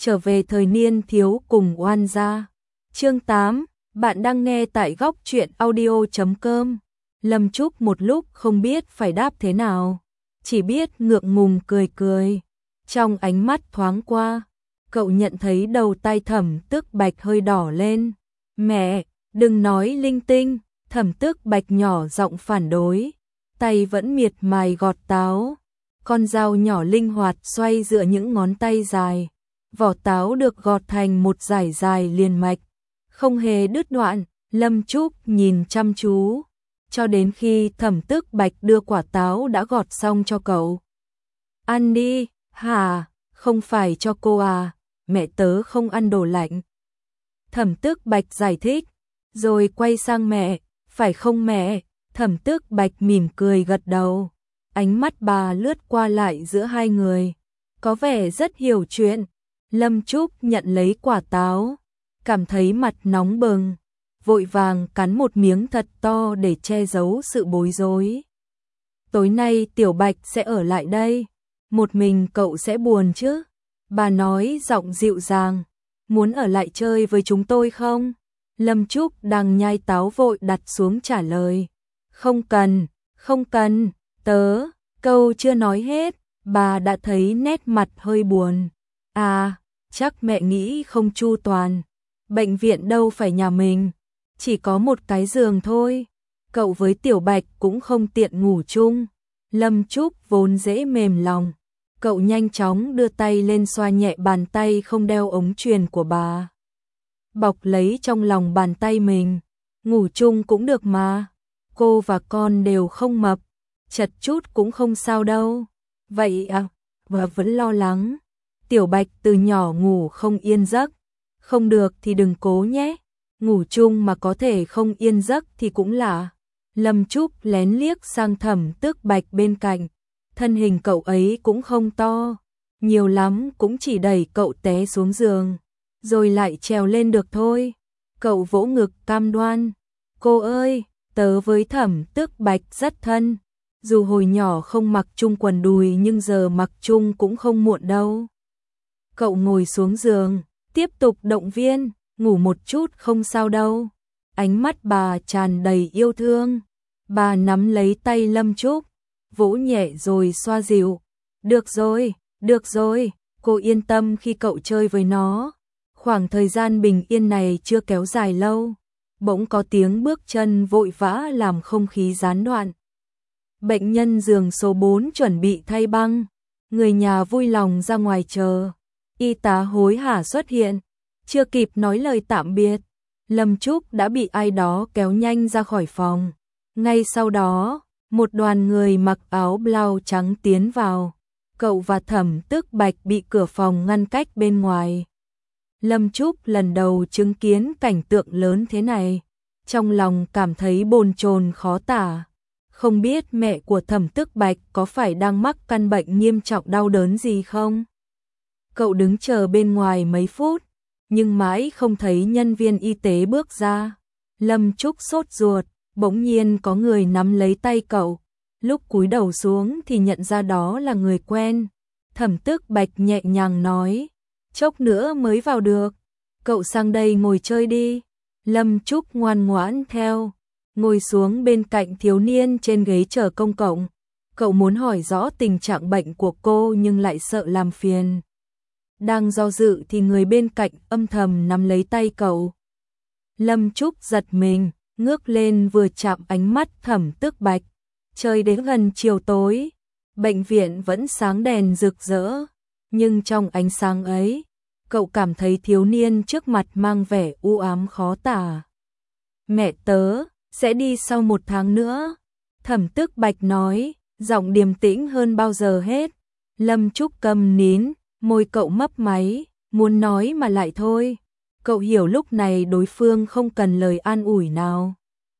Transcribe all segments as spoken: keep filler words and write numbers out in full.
trở về thời niên thiếu cùng oan gia. Chương tám, bạn đang nghe tại góc truyện audio chấm com. Lâm Trúc một lúc không biết phải đáp thế nào, chỉ biết ngượng ngùng cười cười. Trong ánh mắt thoáng qua, cậu nhận thấy đầu tay Thẩm Tước Bạch hơi đỏ lên. Mẹ, đừng nói linh tinh, Thẩm Tước Bạch nhỏ giọng phản đối, tay vẫn miệt mài gọt táo. Con dao nhỏ linh hoạt xoay giữa những ngón tay dài, vỏ táo được gọt thành một dải dài liền mạch, không hề đứt đoạn. Lâm Trúc nhìn chăm chú, cho đến khi Thẩm Tước Bạch đưa quả táo đã gọt xong cho cậu. Ăn đi. Hả, không phải cho cô à, mẹ tớ không ăn đồ lạnh. Thẩm Tước Bạch giải thích, rồi quay sang mẹ, phải không mẹ? Thẩm Tước Bạch mỉm cười gật đầu, ánh mắt bà lướt qua lại giữa hai người, có vẻ rất hiểu chuyện. Lâm Trúc nhận lấy quả táo, cảm thấy mặt nóng bừng, vội vàng cắn một miếng thật to để che giấu sự bối rối. Tối nay Tiểu Bạch sẽ ở lại đây, một mình cậu sẽ buồn chứ? Bà nói giọng dịu dàng, muốn ở lại chơi với chúng tôi không? Lâm Trúc đang nhai táo vội đặt xuống trả lời, không cần, không cần, tớ, câu chưa nói hết, bà đã thấy nét mặt hơi buồn. À, chắc mẹ nghĩ không chu toàn, bệnh viện đâu phải nhà mình, chỉ có một cái giường thôi, cậu với Tiểu Bạch cũng không tiện ngủ chung. Lâm Trúc vốn dễ mềm lòng, cậu nhanh chóng đưa tay lên xoa nhẹ bàn tay không đeo ống truyền của bà. Bọc lấy trong lòng bàn tay mình, ngủ chung cũng được mà, cô và con đều không mập, chật chút cũng không sao đâu. Vậy à, và vẫn lo lắng. Tiểu Bạch từ nhỏ ngủ không yên giấc, không được thì đừng cố nhé, ngủ chung mà có thể không yên giấc thì cũng lạ. Lâm Trúc lén liếc sang Thẩm Tước Bạch bên cạnh, thân hình cậu ấy cũng không to, nhiều lắm cũng chỉ đẩy cậu té xuống giường, rồi lại trèo lên được thôi. Cậu vỗ ngực cam đoan, cô ơi, tớ với Thẩm Tước Bạch rất thân, dù hồi nhỏ không mặc chung quần đùi nhưng giờ mặc chung cũng không muộn đâu. Cậu ngồi xuống giường, tiếp tục động viên, ngủ một chút không sao đâu. Ánh mắt bà tràn đầy yêu thương, bà nắm lấy tay Lâm Trúc, vỗ nhẹ rồi xoa dịu. Được rồi, được rồi, cô yên tâm khi cậu chơi với nó. Khoảng thời gian bình yên này chưa kéo dài lâu, bỗng có tiếng bước chân vội vã làm không khí gián đoạn. Bệnh nhân giường số bốn chuẩn bị thay băng, người nhà vui lòng ra ngoài chờ. Y tá hối hả xuất hiện, chưa kịp nói lời tạm biệt, Lâm Trúc đã bị ai đó kéo nhanh ra khỏi phòng. Ngay sau đó, một đoàn người mặc áo blau trắng tiến vào, cậu và Thẩm Tước Bạch bị cửa phòng ngăn cách bên ngoài. Lâm Trúc lần đầu chứng kiến cảnh tượng lớn thế này, trong lòng cảm thấy bồn chồn khó tả. Không biết mẹ của Thẩm Tước Bạch có phải đang mắc căn bệnh nghiêm trọng đau đớn gì không? Cậu đứng chờ bên ngoài mấy phút, nhưng mãi không thấy nhân viên y tế bước ra. Lâm Trúc sốt ruột, bỗng nhiên có người nắm lấy tay cậu, lúc cúi đầu xuống thì nhận ra đó là người quen. Thẩm Tước Bạch nhẹ nhàng nói, chốc nữa mới vào được, cậu sang đây ngồi chơi đi. Lâm Trúc ngoan ngoãn theo, ngồi xuống bên cạnh thiếu niên trên ghế chờ công cộng. Cậu muốn hỏi rõ tình trạng bệnh của cô nhưng lại sợ làm phiền. Đang do dự thì người bên cạnh âm thầm nắm lấy tay cậu. Lâm Trúc giật mình, ngước lên vừa chạm ánh mắt Thẩm Tước Bạch. Trời đến gần chiều tối, bệnh viện vẫn sáng đèn rực rỡ, nhưng trong ánh sáng ấy, cậu cảm thấy thiếu niên trước mặt mang vẻ u ám khó tả. Mẹ tớ sẽ đi sau một tháng nữa, Thẩm Tước Bạch nói, giọng điềm tĩnh hơn bao giờ hết. Lâm Trúc câm nín, môi cậu mấp máy, muốn nói mà lại thôi. Cậu hiểu lúc này đối phương không cần lời an ủi nào,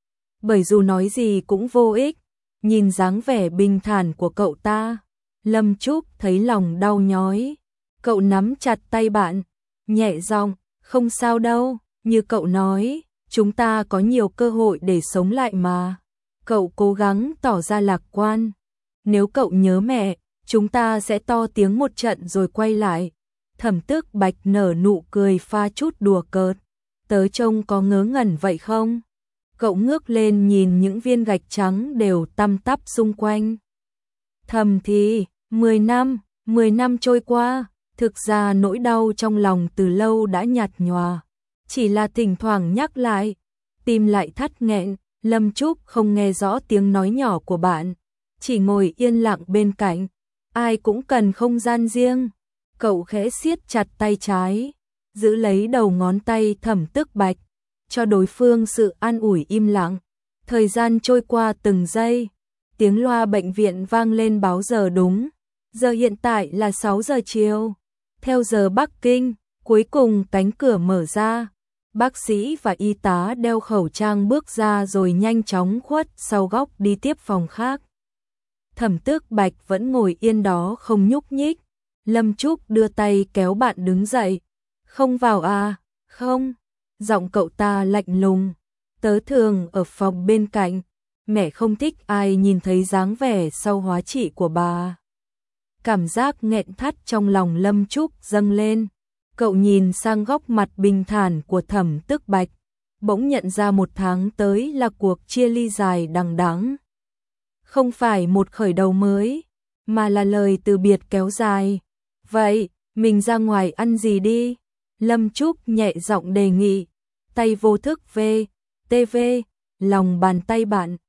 bởi dù nói gì cũng vô ích. Nhìn dáng vẻ bình thản của cậu ta, Lâm Trúc thấy lòng đau nhói. Cậu nắm chặt tay bạn, nhẹ giọng, không sao đâu, như cậu nói, chúng ta có nhiều cơ hội để sống lại mà. Cậu cố gắng tỏ ra lạc quan. Nếu cậu nhớ mẹ, chúng ta sẽ to tiếng một trận rồi quay lại. Thẩm Tước Bạch nở nụ cười pha chút đùa cợt. Tớ trông có ngớ ngẩn vậy không? Cậu ngước lên nhìn những viên gạch trắng đều tăm tắp xung quanh. Thầm thì, mười năm, mười năm trôi qua, thực ra nỗi đau trong lòng từ lâu đã nhạt nhòa. Chỉ là thỉnh thoảng nhắc lại, tim lại thắt nghẹn. Lâm Trúc không nghe rõ tiếng nói nhỏ của bạn, chỉ ngồi yên lặng bên cạnh. Ai cũng cần không gian riêng. Cậu khẽ siết chặt tay trái, giữ lấy đầu ngón tay Thẩm Tước Bạch, cho đối phương sự an ủi im lặng. Thời gian trôi qua từng giây, tiếng loa bệnh viện vang lên báo giờ đúng. Giờ hiện tại là sáu giờ chiều. Theo giờ Bắc Kinh, cuối cùng cánh cửa mở ra. Bác sĩ và y tá đeo khẩu trang bước ra rồi nhanh chóng khuất sau góc đi tiếp phòng khác. Thẩm Tước Bạch vẫn ngồi yên đó không nhúc nhích. Lâm Trúc đưa tay kéo bạn đứng dậy. Không vào à? Không. Giọng cậu ta lạnh lùng. Tớ thường ở phòng bên cạnh. Mẹ không thích ai nhìn thấy dáng vẻ sau hóa trị của bà. Cảm giác nghẹn thắt trong lòng Lâm Trúc dâng lên. Cậu nhìn sang góc mặt bình thản của Thẩm Tước Bạch, bỗng nhận ra một tháng tới là cuộc chia ly dài đằng đẵng. Không phải một khởi đầu mới, mà là lời từ biệt kéo dài. Vậy, mình ra ngoài ăn gì đi? Lâm Trúc nhẹ giọng đề nghị, tay vô thức về, tê vê, lòng bàn tay bạn.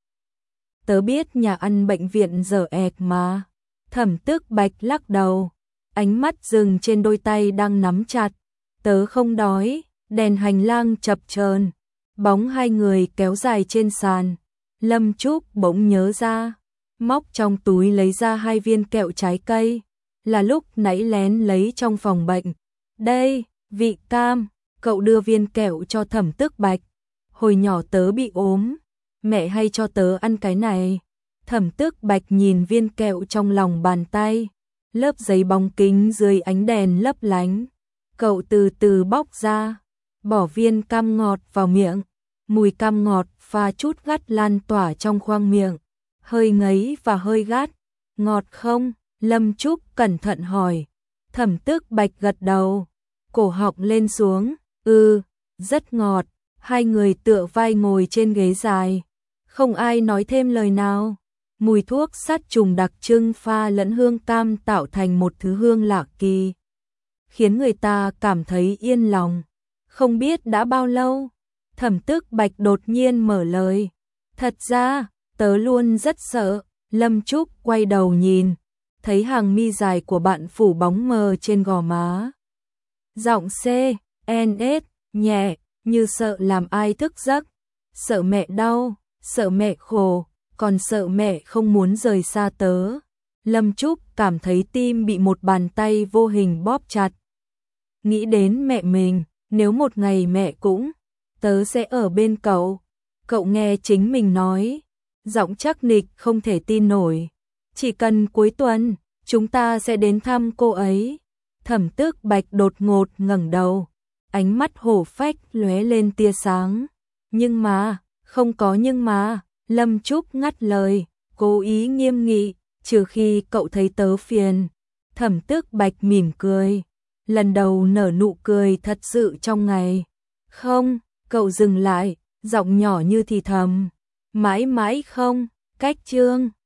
Tớ biết nhà ăn bệnh viện dở ẹc mà. Thẩm Tước Bạch lắc đầu. Ánh mắt dừng trên đôi tay đang nắm chặt. Tớ không đói. Đèn hành lang chập chờn, bóng hai người kéo dài trên sàn. Lâm Trúc bỗng nhớ ra, móc trong túi lấy ra hai viên kẹo trái cây, là lúc nãy lén lấy trong phòng bệnh. Đây, vị cam. Cậu đưa viên kẹo cho Thẩm Tước Bạch. Hồi nhỏ tớ bị ốm, mẹ hay cho tớ ăn cái này. Thẩm Tước Bạch nhìn viên kẹo trong lòng bàn tay, lớp giấy bóng kính dưới ánh đèn lấp lánh. Cậu từ từ bóc ra, bỏ viên cam ngọt vào miệng. Mùi cam ngọt pha chút gắt lan tỏa trong khoang miệng, hơi ngấy và hơi gắt. Ngọt không? Lâm Trúc cẩn thận hỏi. Thẩm Tước Bạch gật đầu, cổ họng lên xuống. Ừ, rất ngọt. Hai người tựa vai ngồi trên ghế dài, không ai nói thêm lời nào. Mùi thuốc sát trùng đặc trưng pha lẫn hương cam tạo thành một thứ hương lạ kỳ, khiến người ta cảm thấy yên lòng. Không biết đã bao lâu, Thẩm Tước Bạch đột nhiên mở lời. Thật ra, tớ luôn rất sợ. Lâm Trúc quay đầu nhìn, thấy hàng mi dài của bạn phủ bóng mờ trên gò má. Giọng C, N, S, nhẹ, như sợ làm ai thức giấc. Sợ mẹ đau, sợ mẹ khổ, còn sợ mẹ không muốn rời xa tớ. Lâm Trúc cảm thấy tim bị một bàn tay vô hình bóp chặt. Nghĩ đến mẹ mình, nếu một ngày mẹ cũng, tớ sẽ ở bên cậu. Cậu nghe chính mình nói, giọng chắc nịch không thể tin nổi. Chỉ cần cuối tuần, chúng ta sẽ đến thăm cô ấy. Thẩm Tước Bạch đột ngột ngẩng đầu, ánh mắt hổ phách lóe lên tia sáng. Nhưng mà, không có nhưng mà. Lâm Trúc ngắt lời, cố ý nghiêm nghị, trừ khi cậu thấy tớ phiền. Thẩm Tước Bạch mỉm cười, lần đầu nở nụ cười thật sự trong ngày. Không, cậu dừng lại, giọng nhỏ như thì thầm. Mãi mãi không, cách chương.